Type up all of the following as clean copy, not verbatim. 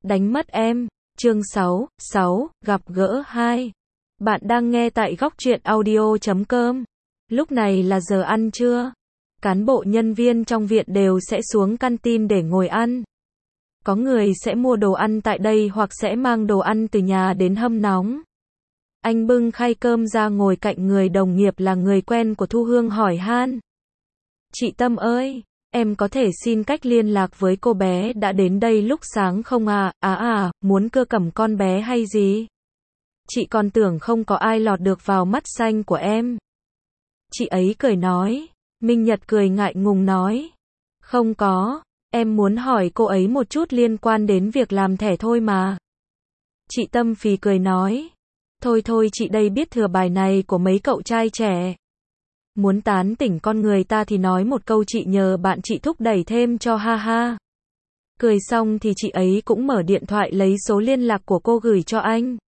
Đánh mất em. Chương 6, gặp gỡ 2. Bạn đang nghe tại góc truyện audio.com. Lúc này là giờ ăn trưa. Cán bộ nhân viên trong viện đều sẽ xuống canteen để ngồi ăn. Có người sẽ mua đồ ăn tại đây hoặc sẽ mang đồ ăn từ nhà đến hâm nóng. Anh bưng khay cơm ra ngồi cạnh người đồng nghiệp là người quen của Thu Hương hỏi han. Chị Tâm ơi, em có thể xin cách liên lạc với cô bé đã đến đây lúc sáng không à? Muốn cưa cẩm con bé hay gì? Chị còn tưởng không có ai lọt được vào mắt xanh của em. Chị ấy cười nói. Minh Nhật cười ngại ngùng nói. Không có, em muốn hỏi cô ấy một chút liên quan đến việc làm thẻ thôi mà. Chị Tâm phì cười nói. Thôi chị đây biết thừa bài này của mấy cậu trai trẻ. Muốn tán tỉnh con người ta thì nói một câu chị nhờ bạn chị thúc đẩy thêm cho ha ha. Cười xong thì chị ấy cũng mở điện thoại lấy số liên lạc của cô gửi cho anh.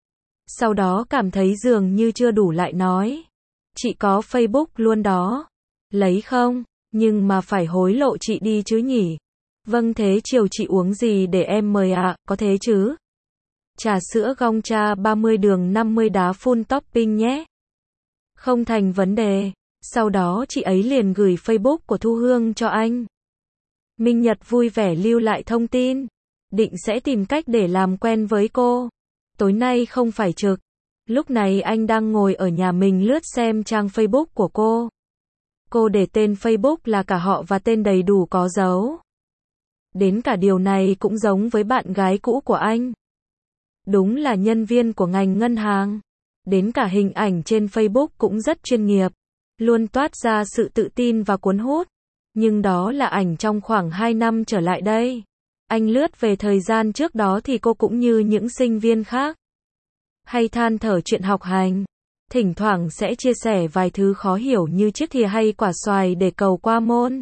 Sau đó cảm thấy dường như chưa đủ lại nói. Chị có Facebook luôn đó. Lấy không? Nhưng mà phải hối lộ chị đi chứ nhỉ? Vâng thế chiều chị uống gì để em mời ạ? Có thế chứ? Trà sữa Gong Cha 30 đường 50 đá full topping nhé. Không thành vấn đề. Sau đó chị ấy liền gửi Facebook của Thu Hương cho anh. Minh Nhật vui vẻ lưu lại thông tin. Định sẽ tìm cách để làm quen với cô. Tối nay không phải trực. Lúc này anh đang ngồi ở nhà mình lướt xem trang Facebook của cô. Cô để tên Facebook là cả họ và tên đầy đủ có dấu. Đến cả điều này cũng giống với bạn gái cũ của anh. Đúng là nhân viên của ngành ngân hàng. Đến cả hình ảnh trên Facebook cũng rất chuyên nghiệp. Luôn toát ra sự tự tin và cuốn hút. Nhưng đó là ảnh trong khoảng 2 năm trở lại đây. Anh lướt về thời gian trước đó thì cô cũng như những sinh viên khác. Hay than thở chuyện học hành. Thỉnh thoảng sẽ chia sẻ vài thứ khó hiểu như chiếc thìa hay quả xoài để cầu qua môn.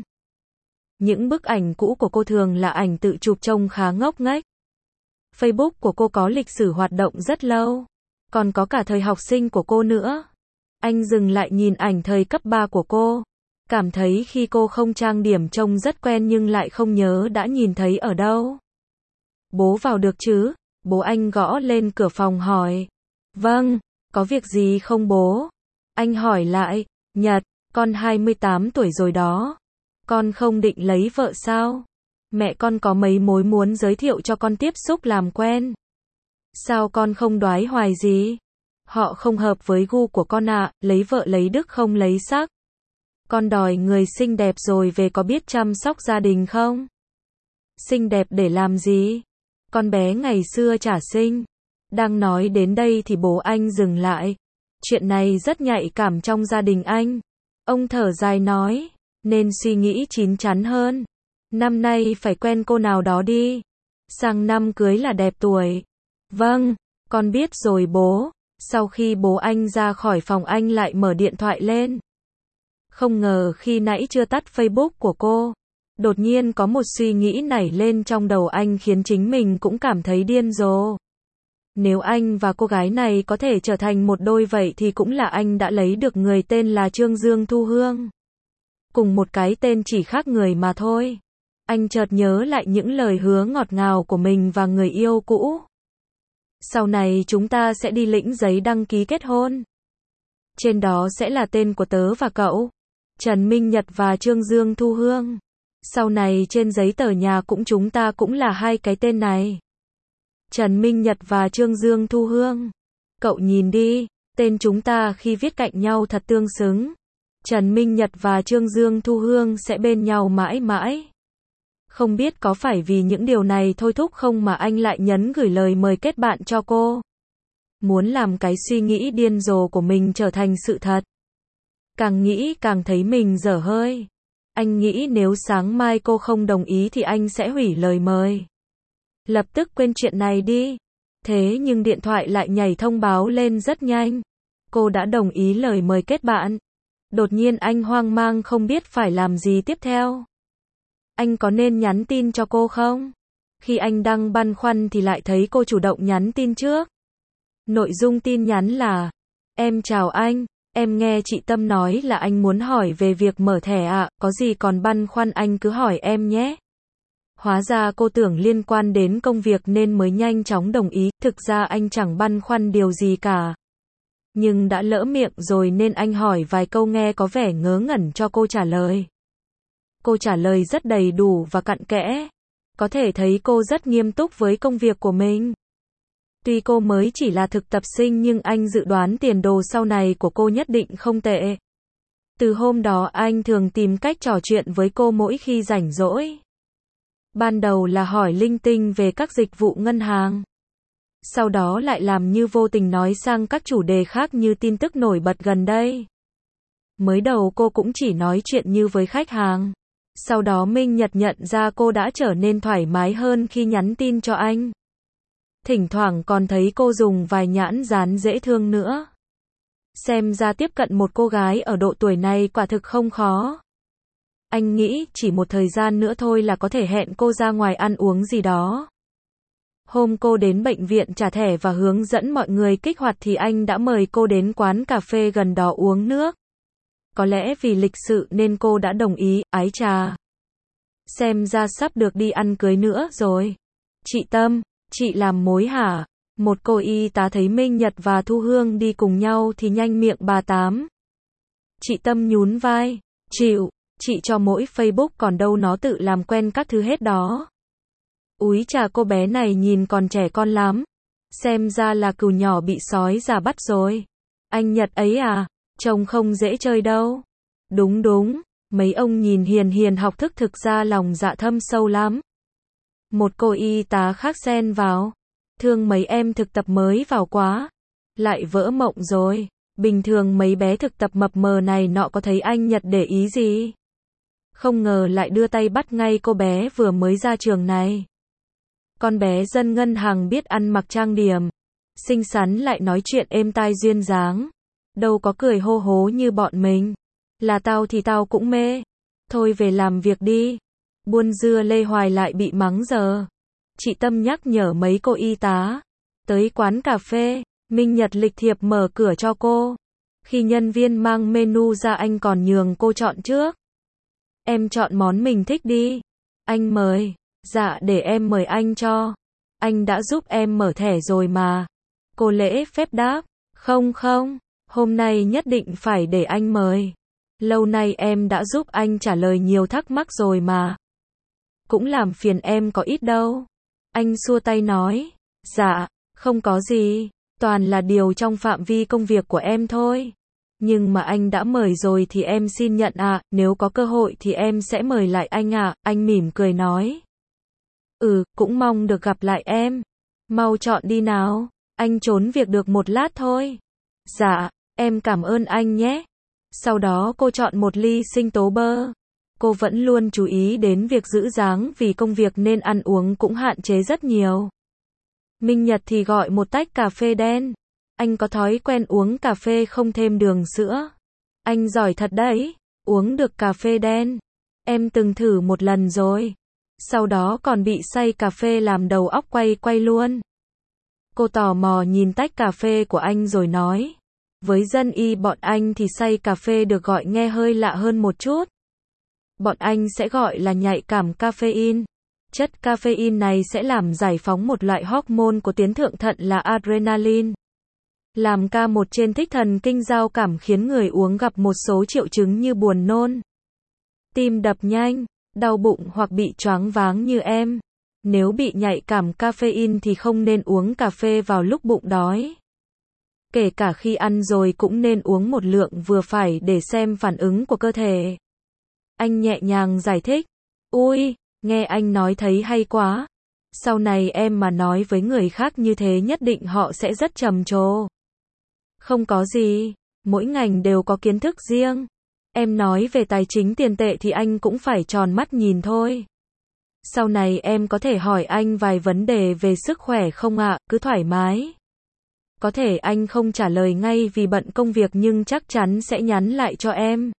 Những bức ảnh cũ của cô thường là ảnh tự chụp trông khá ngốc nghếch. Facebook của cô có lịch sử hoạt động rất lâu. Còn có cả thời học sinh của cô nữa. Anh dừng lại nhìn ảnh thời cấp 3 của cô. Cảm thấy khi cô không trang điểm trông rất quen nhưng lại không nhớ đã nhìn thấy ở đâu. Bố vào được chứ? Bố anh gõ lên cửa phòng hỏi. Vâng, có việc gì không bố? Anh hỏi lại. Nhật, con 28 tuổi rồi đó. Con không định lấy vợ sao? Mẹ con có mấy mối muốn giới thiệu cho con tiếp xúc làm quen. Sao con không đoái hoài gì? Họ không hợp với gu của con ạ, lấy vợ lấy đức không lấy sắc. Con đòi người xinh đẹp rồi về có biết chăm sóc gia đình không? Xinh đẹp để làm gì? Con bé ngày xưa chả xinh. Đang nói đến đây thì bố anh dừng lại. Chuyện này rất nhạy cảm trong gia đình anh. Ông thở dài nói, nên suy nghĩ chín chắn hơn. Năm nay phải quen cô nào đó đi. Sang năm cưới là đẹp tuổi. Vâng, con biết rồi bố. Sau khi bố anh ra khỏi phòng anh lại mở điện thoại lên. Không ngờ khi nãy chưa tắt Facebook của cô. Đột nhiên có một suy nghĩ nảy lên trong đầu anh khiến chính mình cũng cảm thấy điên rồ. Nếu anh và cô gái này có thể trở thành một đôi vậy thì cũng là anh đã lấy được người tên là Trương Dương Thu Hương. Cùng một cái tên chỉ khác người mà thôi. Anh chợt nhớ lại những lời hứa ngọt ngào của mình và người yêu cũ. Sau này chúng ta sẽ đi lĩnh giấy đăng ký kết hôn. Trên đó sẽ là tên của tớ và cậu. Trần Minh Nhật và Trương Dương Thu Hương. Sau này trên giấy tờ nhà chúng ta cũng là hai cái tên này. Trần Minh Nhật và Trương Dương Thu Hương. Cậu nhìn đi, tên chúng ta khi viết cạnh nhau thật tương xứng. Trần Minh Nhật và Trương Dương Thu Hương sẽ bên nhau mãi mãi. Không biết có phải vì những điều này thôi thúc không mà anh lại nhấn gửi lời mời kết bạn cho cô. Muốn làm cái suy nghĩ điên rồ của mình trở thành sự thật. Càng nghĩ càng thấy mình dở hơi. Anh nghĩ nếu sáng mai cô không đồng ý thì anh sẽ hủy lời mời. Lập tức quên chuyện này đi. Thế nhưng điện thoại lại nhảy thông báo lên rất nhanh. Cô đã đồng ý lời mời kết bạn. Đột nhiên anh hoang mang không biết phải làm gì tiếp theo. Anh có nên nhắn tin cho cô không? Khi anh đang băn khoăn thì lại thấy cô chủ động nhắn tin trước. Nội dung tin nhắn là: Em chào anh, em nghe chị Tâm nói là anh muốn hỏi về việc mở thẻ ạ, có gì còn băn khoăn anh cứ hỏi em nhé. Hóa ra cô tưởng liên quan đến công việc nên mới nhanh chóng đồng ý, thực ra anh chẳng băn khoăn điều gì cả. Nhưng đã lỡ miệng rồi nên anh hỏi vài câu nghe có vẻ ngớ ngẩn cho cô trả lời. Cô trả lời rất đầy đủ và cặn kẽ. Có thể thấy cô rất nghiêm túc với công việc của mình. Tuy cô mới chỉ là thực tập sinh nhưng anh dự đoán tiền đồ sau này của cô nhất định không tệ. Từ hôm đó anh thường tìm cách trò chuyện với cô mỗi khi rảnh rỗi. Ban đầu là hỏi linh tinh về các dịch vụ ngân hàng. Sau đó lại làm như vô tình nói sang các chủ đề khác như tin tức nổi bật gần đây. Mới đầu cô cũng chỉ nói chuyện như với khách hàng. Sau đó Minh Nhật nhận ra cô đã trở nên thoải mái hơn khi nhắn tin cho anh. Thỉnh thoảng còn thấy cô dùng vài nhãn dán dễ thương nữa. Xem ra tiếp cận một cô gái ở độ tuổi này quả thực không khó. Anh nghĩ chỉ một thời gian nữa thôi là có thể hẹn cô ra ngoài ăn uống gì đó. Hôm cô đến bệnh viện trả thẻ và hướng dẫn mọi người kích hoạt thì anh đã mời cô đến quán cà phê gần đó uống nước. Có lẽ vì lịch sự nên cô đã đồng ý, ái chà. Xem ra sắp được đi ăn cưới nữa rồi. Chị Tâm, chị làm mối hả? Một cô y tá thấy Minh Nhật và Thu Hương đi cùng nhau thì nhanh miệng bà tám. Chị Tâm nhún vai, chịu, chị cho mỗi Facebook còn đâu nó tự làm quen các thứ hết đó. Úi chà cô bé này nhìn còn trẻ con lắm. Xem ra là cừu nhỏ bị sói già bắt rồi. Anh Nhật ấy à, trông không dễ chơi đâu. Đúng đúng, mấy ông nhìn hiền hiền học thức thực ra lòng dạ thâm sâu lắm. Một cô y tá khác xen vào. Thương mấy em thực tập mới vào quá. Lại vỡ mộng rồi. Bình thường mấy bé thực tập mập mờ này nọ có thấy anh Nhật để ý gì. Không ngờ lại đưa tay bắt ngay cô bé vừa mới ra trường này. Con bé dân ngân hàng biết ăn mặc trang điểm. Xinh xắn lại nói chuyện êm tai duyên dáng. Đâu có cười hô hố như bọn mình. Là tao thì tao cũng mê. Thôi về làm việc đi. Buôn dưa lê hoài lại bị mắng giờ. Chị Tâm nhắc nhở mấy cô y tá. Tới quán cà phê, Minh Nhật lịch thiệp mở cửa cho cô. Khi nhân viên mang menu ra anh còn nhường cô chọn trước. Em chọn món mình thích đi. Anh mời. Dạ để em mời anh cho. Anh đã giúp em mở thẻ rồi mà. Cô lễ phép đáp. Không không, hôm nay nhất định phải để anh mời. Lâu nay em đã giúp anh trả lời nhiều thắc mắc rồi mà. Cũng làm phiền em có ít đâu. Anh xua tay nói. Dạ, không có gì. Toàn là điều trong phạm vi công việc của em thôi. Nhưng mà anh đã mời rồi thì em xin nhận ạ. Nếu có cơ hội thì em sẽ mời lại anh ạ. Anh mỉm cười nói. Cũng mong được gặp lại em. Mau chọn đi nào. Anh trốn việc được một lát thôi. Dạ, em cảm ơn anh nhé. Sau đó cô chọn một ly sinh tố bơ. Cô vẫn luôn chú ý đến việc giữ dáng vì công việc nên ăn uống cũng hạn chế rất nhiều. Minh Nhật thì gọi một tách cà phê đen. Anh có thói quen uống cà phê không thêm đường sữa. Anh giỏi thật đấy, uống được cà phê đen. Em từng thử một lần rồi. Sau đó còn bị say cà phê làm đầu óc quay luôn. Cô tò mò nhìn tách cà phê của anh rồi nói. Với dân y bọn anh thì say cà phê được gọi nghe hơi lạ hơn một chút. Bọn anh sẽ gọi là nhạy cảm caffeine. Chất caffeine này sẽ làm giải phóng một loại hormone của tuyến thượng thận là adrenaline. Làm ca một trên thích thần kinh giao cảm khiến người uống gặp một số triệu chứng như buồn nôn, tim đập nhanh, đau bụng hoặc bị choáng váng như em. Nếu bị nhạy cảm caffeine thì không nên uống cà phê vào lúc bụng đói. Kể cả khi ăn rồi cũng nên uống một lượng vừa phải để xem phản ứng của cơ thể. Anh nhẹ nhàng giải thích. Ui, nghe anh nói thấy hay quá. Sau này em mà nói với người khác như thế nhất định họ sẽ rất trầm trồ. Không có gì, mỗi ngành đều có kiến thức riêng. Em nói về tài chính tiền tệ thì anh cũng phải tròn mắt nhìn thôi. Sau này em có thể hỏi anh vài vấn đề về sức khỏe không ạ, cứ thoải mái. Có thể anh không trả lời ngay vì bận công việc nhưng chắc chắn sẽ nhắn lại cho em.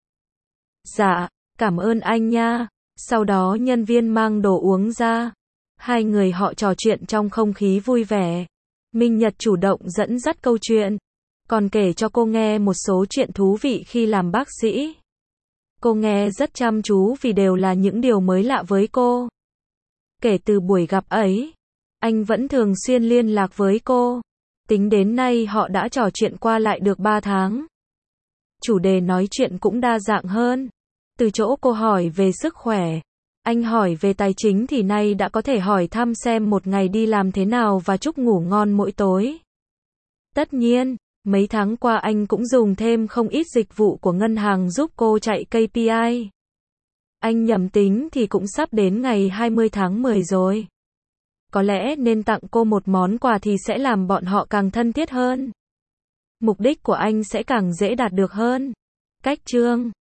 Dạ, cảm ơn anh nha. Sau đó nhân viên mang đồ uống ra. Hai người họ trò chuyện trong không khí vui vẻ. Minh Nhật chủ động dẫn dắt câu chuyện. Còn kể cho cô nghe một số chuyện thú vị khi làm bác sĩ. Cô nghe rất chăm chú vì đều là những điều mới lạ với cô. Kể từ buổi gặp ấy, anh vẫn thường xuyên liên lạc với cô. Tính đến nay họ đã trò chuyện qua lại được 3 tháng. Chủ đề nói chuyện cũng đa dạng hơn. Từ chỗ cô hỏi về sức khỏe, anh hỏi về tài chính thì nay đã có thể hỏi thăm xem một ngày đi làm thế nào và chúc ngủ ngon mỗi tối. Tất nhiên, mấy tháng qua anh cũng dùng thêm không ít dịch vụ của ngân hàng giúp cô chạy KPI. Anh nhầm tính thì cũng sắp đến ngày 20 tháng 10 rồi. Có lẽ nên tặng cô một món quà thì sẽ làm bọn họ càng thân thiết hơn. Mục đích của anh sẽ càng dễ đạt được hơn. Cách chương